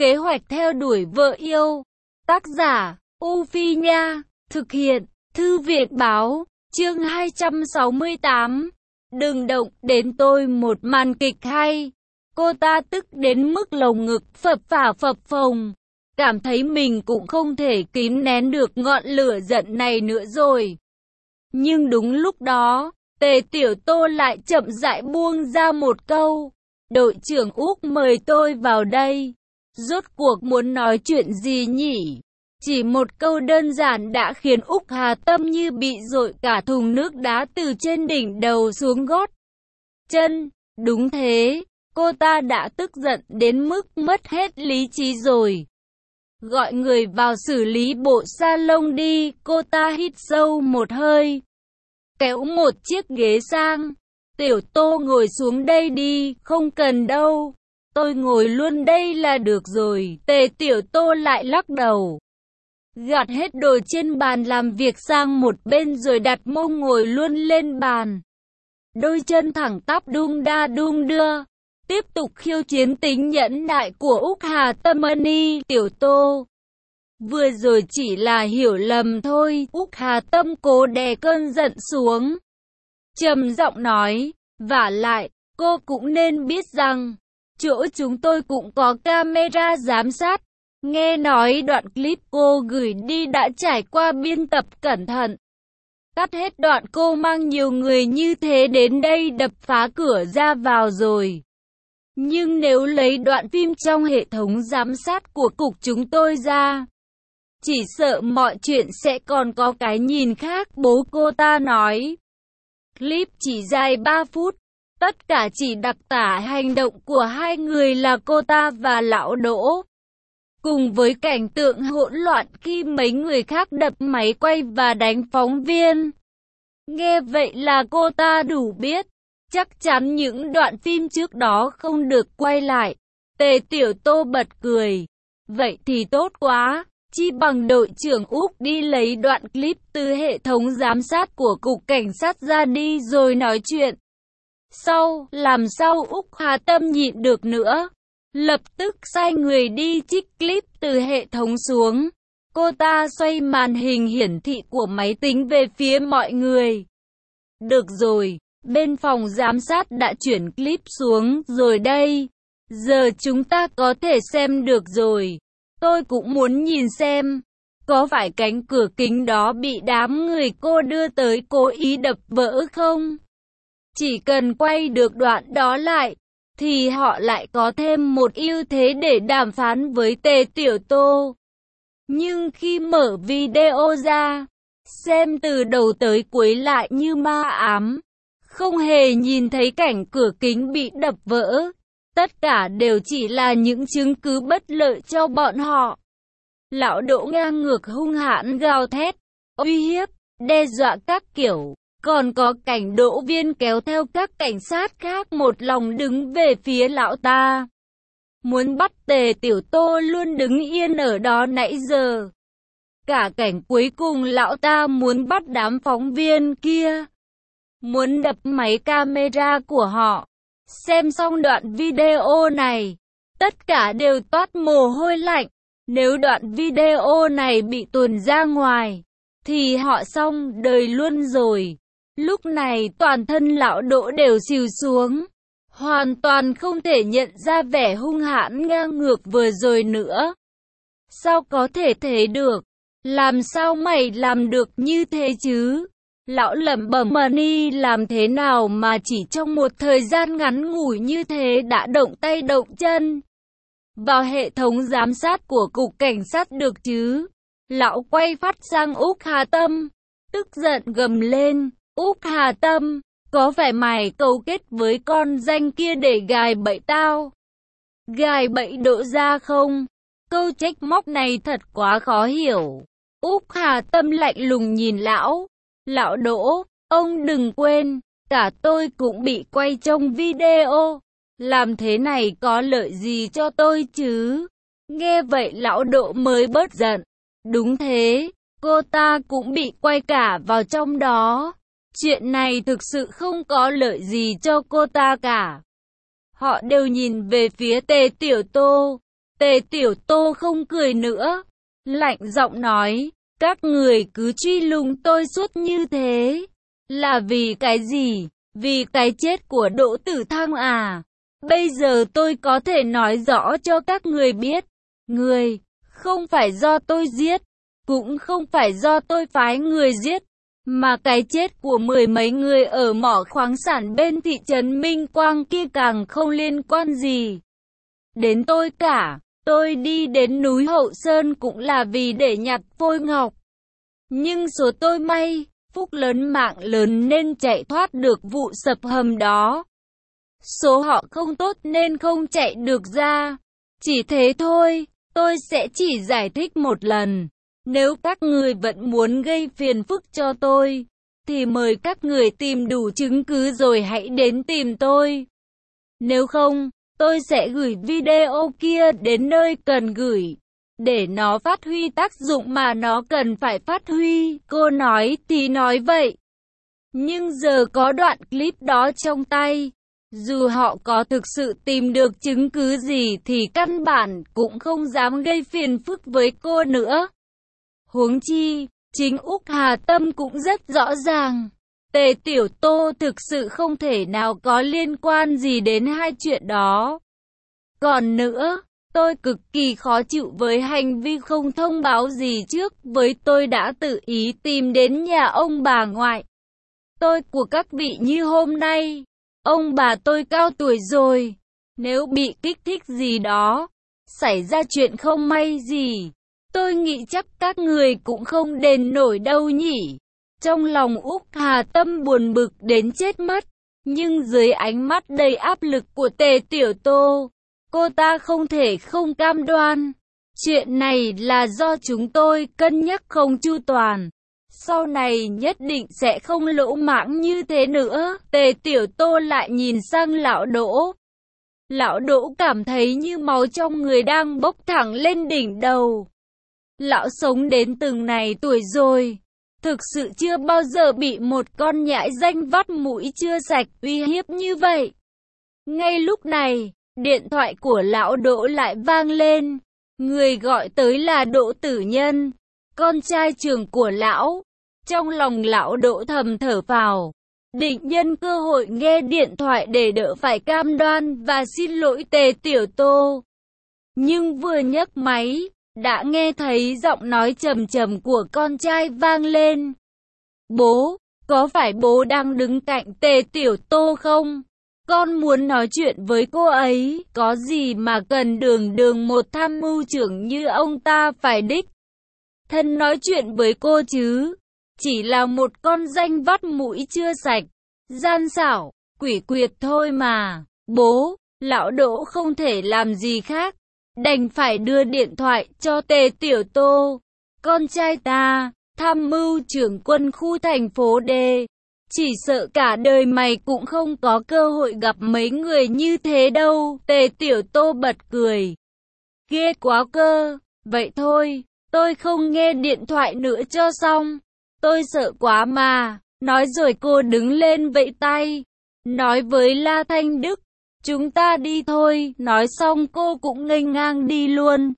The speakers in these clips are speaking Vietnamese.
Kế hoạch theo đuổi vợ yêu. Tác giả, U Phi Nha. Thực hiện, Thư viện Báo. Chương 268. Đừng động đến tôi, một màn kịch hay. Cô ta tức đến mức lồng ngực phập phả phập phồng. Cảm thấy mình cũng không thể kìm nén được ngọn lửa giận này nữa rồi. Nhưng đúng lúc đó, Tề Tiểu Tô lại chậm rãi buông ra một câu. Đội trưởng Úc mời tôi vào đây. Rốt cuộc muốn nói chuyện gì nhỉ? Chỉ một câu đơn giản đã khiến Úc Hà Tâm như bị dội cả thùng nước đá từ trên đỉnh đầu xuống gót chân. Đúng thế, cô ta đã tức giận đến mức mất hết lý trí rồi. Gọi người vào xử lý bộ salon đi, cô ta hít sâu một hơi. Kéo một chiếc ghế sang. Tiểu Tô ngồi xuống đây đi, không cần đâu. Tôi ngồi luôn đây là được rồi. Tề Tiểu Tô lại lắc đầu. Gạt hết đồ trên bàn làm việc sang một bên rồi đặt mông ngồi luôn lên bàn. Đôi chân thẳng tắp đung đa đung đưa. Tiếp tục khiêu chiến tính nhẫn nại của Úc Hà Tâm. Tiểu Tô, vừa rồi chỉ là hiểu lầm thôi. Úc Hà Tâm cố đè cơn giận xuống, trầm giọng nói, vả lại, cô cũng nên biết rằng, chỗ chúng tôi cũng có camera giám sát. Nghe nói đoạn clip cô gửi đi đã trải qua biên tập cẩn thận. Cắt hết đoạn cô mang nhiều người như thế đến đây đập phá cửa ra vào rồi. Nhưng nếu lấy đoạn phim trong hệ thống giám sát của cục chúng tôi ra, chỉ sợ mọi chuyện sẽ còn có cái nhìn khác. Bố cô ta nói. Clip chỉ dài 3 phút. Tất cả chỉ đặc tả hành động của hai người là cô ta và lão Đỗ. Cùng với cảnh tượng hỗn loạn khi mấy người khác đập máy quay và đánh phóng viên. Nghe vậy là cô ta đủ biết. Chắc chắn những đoạn phim trước đó không được quay lại. Tề Tiểu Tô bật cười. Vậy thì tốt quá. Chi bằng đội trưởng Úc đi lấy đoạn clip từ hệ thống giám sát của Cục Cảnh sát ra đi rồi nói chuyện. Sau, làm sao Úc Hà Tâm nhịn được nữa. Lập tức sai người đi trích clip từ hệ thống xuống. Cô ta xoay màn hình hiển thị của máy tính về phía mọi người. Được rồi, bên phòng giám sát đã chuyển clip xuống rồi đây. Giờ chúng ta có thể xem được rồi. Tôi cũng muốn nhìn xem, có phải cánh cửa kính đó bị đám người cô đưa tới cố ý đập vỡ không? Chỉ cần quay được đoạn đó lại, thì họ lại có thêm một ưu thế để đàm phán với Tề Tiểu Tô. Nhưng khi mở video ra, xem từ đầu tới cuối lại như ma ám, không hề nhìn thấy cảnh cửa kính bị đập vỡ. Tất cả đều chỉ là những chứng cứ bất lợi cho bọn họ. Lão Đỗ ngang ngược hung hãn gào thét, uy hiếp, đe dọa các kiểu. Còn có cảnh Đỗ Viên kéo theo các cảnh sát khác một lòng đứng về phía lão ta. Muốn bắt Tề Tiểu Tô luôn đứng yên ở đó nãy giờ. Cả cảnh cuối cùng lão ta muốn bắt đám phóng viên kia. Muốn đập máy camera của họ. Xem xong đoạn video này, tất cả đều toát mồ hôi lạnh. Nếu đoạn video này bị tuồn ra ngoài, thì họ xong đời luôn rồi. Lúc này toàn thân lão Đỗ đều xìu xuống. Hoàn toàn không thể nhận ra vẻ hung hãn ngang ngược vừa rồi nữa. Sao có thể thế được? Làm sao mày làm được như thế chứ? Lão lẩm bẩm, làm thế nào mà chỉ trong một thời gian ngắn ngủi như thế đã động tay động chân vào hệ thống giám sát của Cục Cảnh sát được chứ? Lão quay phát sang Úc Hà Tâm, tức giận gầm lên, Úc Hà Tâm, có phải mày cấu kết với con danh kia để gài bẫy tao? Gài bẫy Đỗ gia không? Câu trách móc này thật quá khó hiểu. Úc Hà Tâm lạnh lùng nhìn lão. Lão Đỗ, ông đừng quên, cả tôi cũng bị quay trong video. Làm thế này có lợi gì cho tôi chứ? Nghe vậy lão Đỗ mới bớt giận. Đúng thế, cô ta cũng bị quay cả vào trong đó. Chuyện này thực sự không có lợi gì cho cô ta cả. Họ đều nhìn về phía Tề Tiểu Tô. Tề Tiểu Tô không cười nữa, lạnh giọng nói, các người cứ truy lùng tôi suốt như thế. Là vì cái gì? Vì cái chết của Đỗ Tử Thăng à? Bây giờ tôi có thể nói rõ cho các người biết. Người, không phải do tôi giết, cũng không phải do tôi phái người giết, mà cái chết của mười mấy người ở mỏ khoáng sản bên thị trấn Minh Quang kia càng không liên quan gì đến tôi cả. Tôi đi đến núi Hậu Sơn cũng là vì để nhặt phôi ngọc. Nhưng số tôi may, phúc lớn mạng lớn nên chạy thoát được vụ sập hầm đó. Số họ không tốt nên không chạy được ra. Chỉ thế thôi, tôi sẽ chỉ giải thích một lần. Nếu các người vẫn muốn gây phiền phức cho tôi, thì mời các người tìm đủ chứng cứ rồi hãy đến tìm tôi. Nếu không, tôi sẽ gửi video kia đến nơi cần gửi, để nó phát huy tác dụng mà nó cần phải phát huy. Cô nói thì nói vậy, nhưng giờ có đoạn clip đó trong tay, dù họ có thực sự tìm được chứng cứ gì thì căn bản cũng không dám gây phiền phức với cô nữa. Huống chi, chính Úc Hà Tâm cũng rất rõ ràng, Tề Tiểu Tô thực sự không thể nào có liên quan gì đến hai chuyện đó. Còn nữa, tôi cực kỳ khó chịu với hành vi không thông báo gì trước với tôi đã tự ý tìm đến nhà ông bà ngoại tôi của các vị như hôm nay. Ông bà tôi cao tuổi rồi, nếu bị kích thích gì đó, xảy ra chuyện không may gì, tôi nghĩ chắc các người cũng không đền nổi đâu nhỉ. Trong lòng Úc Hà Tâm buồn bực đến chết mất, nhưng dưới ánh mắt đầy áp lực của Tề Tiểu Tô, cô ta không thể không cam đoan. Chuyện này là do chúng tôi cân nhắc không chu toàn. Sau này nhất định sẽ không lỗ mãng như thế nữa. Tề Tiểu Tô lại nhìn sang lão Đỗ. Lão Đỗ cảm thấy như máu trong người đang bốc thẳng lên đỉnh đầu. Lão sống đến từng này tuổi rồi, thực sự chưa bao giờ bị một con nhãi danh vắt mũi chưa sạch uy hiếp như vậy. Ngay lúc này, điện thoại của lão Đỗ lại vang lên. Người gọi tới là Đỗ Tử Nhân, con trai trưởng của lão. Trong lòng lão Đỗ thầm thở phào, định nhân cơ hội nghe điện thoại để đỡ phải cam đoan và xin lỗi Tề Tiểu Tô. Nhưng vừa nhấc máy, đã nghe thấy giọng nói trầm trầm của con trai vang lên. Bố, có phải bố đang đứng cạnh Tề Tiểu Tô không? Con muốn nói chuyện với cô ấy, có gì mà cần đường một tham mưu trưởng như ông ta phải đích thân nói chuyện với cô chứ? Chỉ là một con danh vắt mũi chưa sạch, gian xảo, quỷ quyệt thôi mà. Bố, lão Đỗ không thể làm gì khác, đành phải đưa điện thoại cho Tề Tiểu Tô. Con trai ta, tham mưu trưởng quân khu thành phố D. Chỉ sợ cả đời mày cũng không có cơ hội gặp mấy người như thế đâu. Tề Tiểu Tô bật cười. Ghê quá cơ. Vậy thôi, tôi không nghe điện thoại nữa cho xong. Tôi sợ quá mà. Nói rồi cô đứng lên vẫy tay, nói với La Thanh Đức, chúng ta đi thôi. Nói xong cô cũng nghênh ngang đi luôn,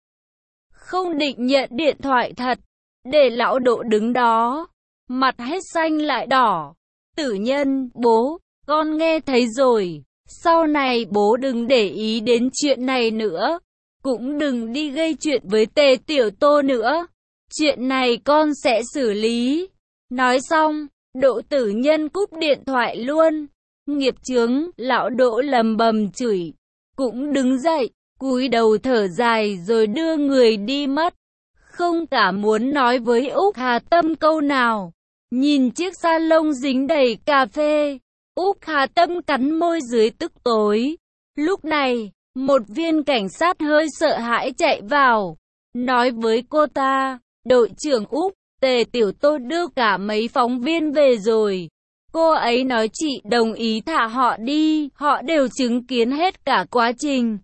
không định nhận điện thoại thật. Để lão Đỗ đứng đó, mặt hết xanh lại đỏ. Tử Nhân, bố, con nghe thấy rồi. Sau này bố đừng để ý đến chuyện này nữa. Cũng đừng đi gây chuyện với Tề Tiểu Tô nữa. Chuyện này con sẽ xử lý. Nói xong, Đỗ Tử Nhân cúp điện thoại luôn. Nghiệp chướng, lão Đỗ lầm bầm chửi. Cũng đứng dậy, cúi đầu thở dài rồi đưa người đi mất. Không cả muốn nói với Úc Hà Tâm câu nào. Nhìn chiếc sa lông dính đầy cà phê, Úc Hà Tâm cắn môi dưới tức tối. Lúc này, một viên cảnh sát hơi sợ hãi chạy vào, nói với cô ta, đội trưởng Úc, Tề Tiểu Tô đưa cả mấy phóng viên về rồi. Cô ấy nói chị đồng ý thả họ đi, họ đều chứng kiến hết cả quá trình.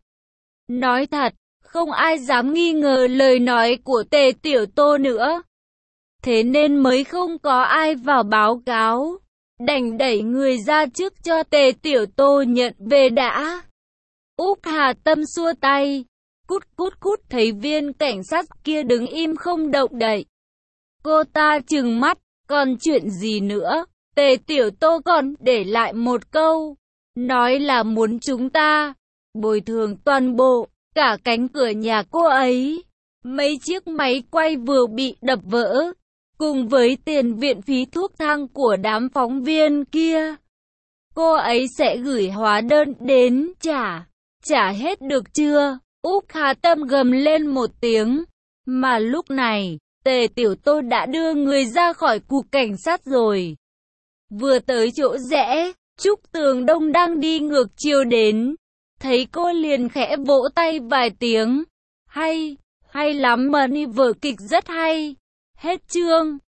Nói thật, không ai dám nghi ngờ lời nói của Tề Tiểu Tô nữa. Thế nên mới không có ai vào báo cáo, đành đẩy người ra trước cho Tề Tiểu Tô nhận về đã. Úc Hà Tâm xua tay, Cút cút, thấy viên cảnh sát kia đứng im không động đậy. Cô ta trừng mắt, còn chuyện gì nữa? Tề Tiểu Tô còn để lại một câu, nói là muốn chúng ta bồi thường toàn bộ, cả cánh cửa nhà cô ấy. Mấy chiếc máy quay vừa bị đập vỡ, cùng với tiền viện phí thuốc thang của đám phóng viên kia. Cô ấy sẽ gửi hóa đơn đến trả hết được chưa? Úc Hà Tâm gầm lên một tiếng. Mà lúc này, Tề Tiểu Tô đã đưa người ra khỏi cục cảnh sát rồi. Vừa tới chỗ rẽ, Trúc Tường Đông đang đi ngược chiều đến. Thấy cô liền khẽ vỗ tay vài tiếng. Hay lắm Money, vở kịch rất hay. Hết chương.